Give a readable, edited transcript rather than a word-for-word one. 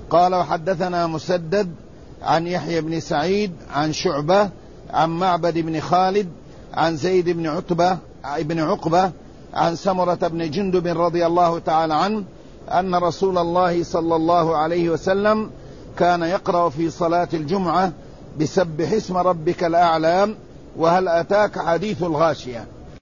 قال وحدثنا مسدد عن يحيى بن سعيد عن شعبة عن معبد بن خالد عن زيد بن عقبة عن سمرة بن جندب رضي الله تعالى عنه أن رسول الله صلى الله عليه وسلم كان يقرأ في صلاة الجمعة بسبح اسم ربك الأعلى وهل أتاك حديث الغاشية.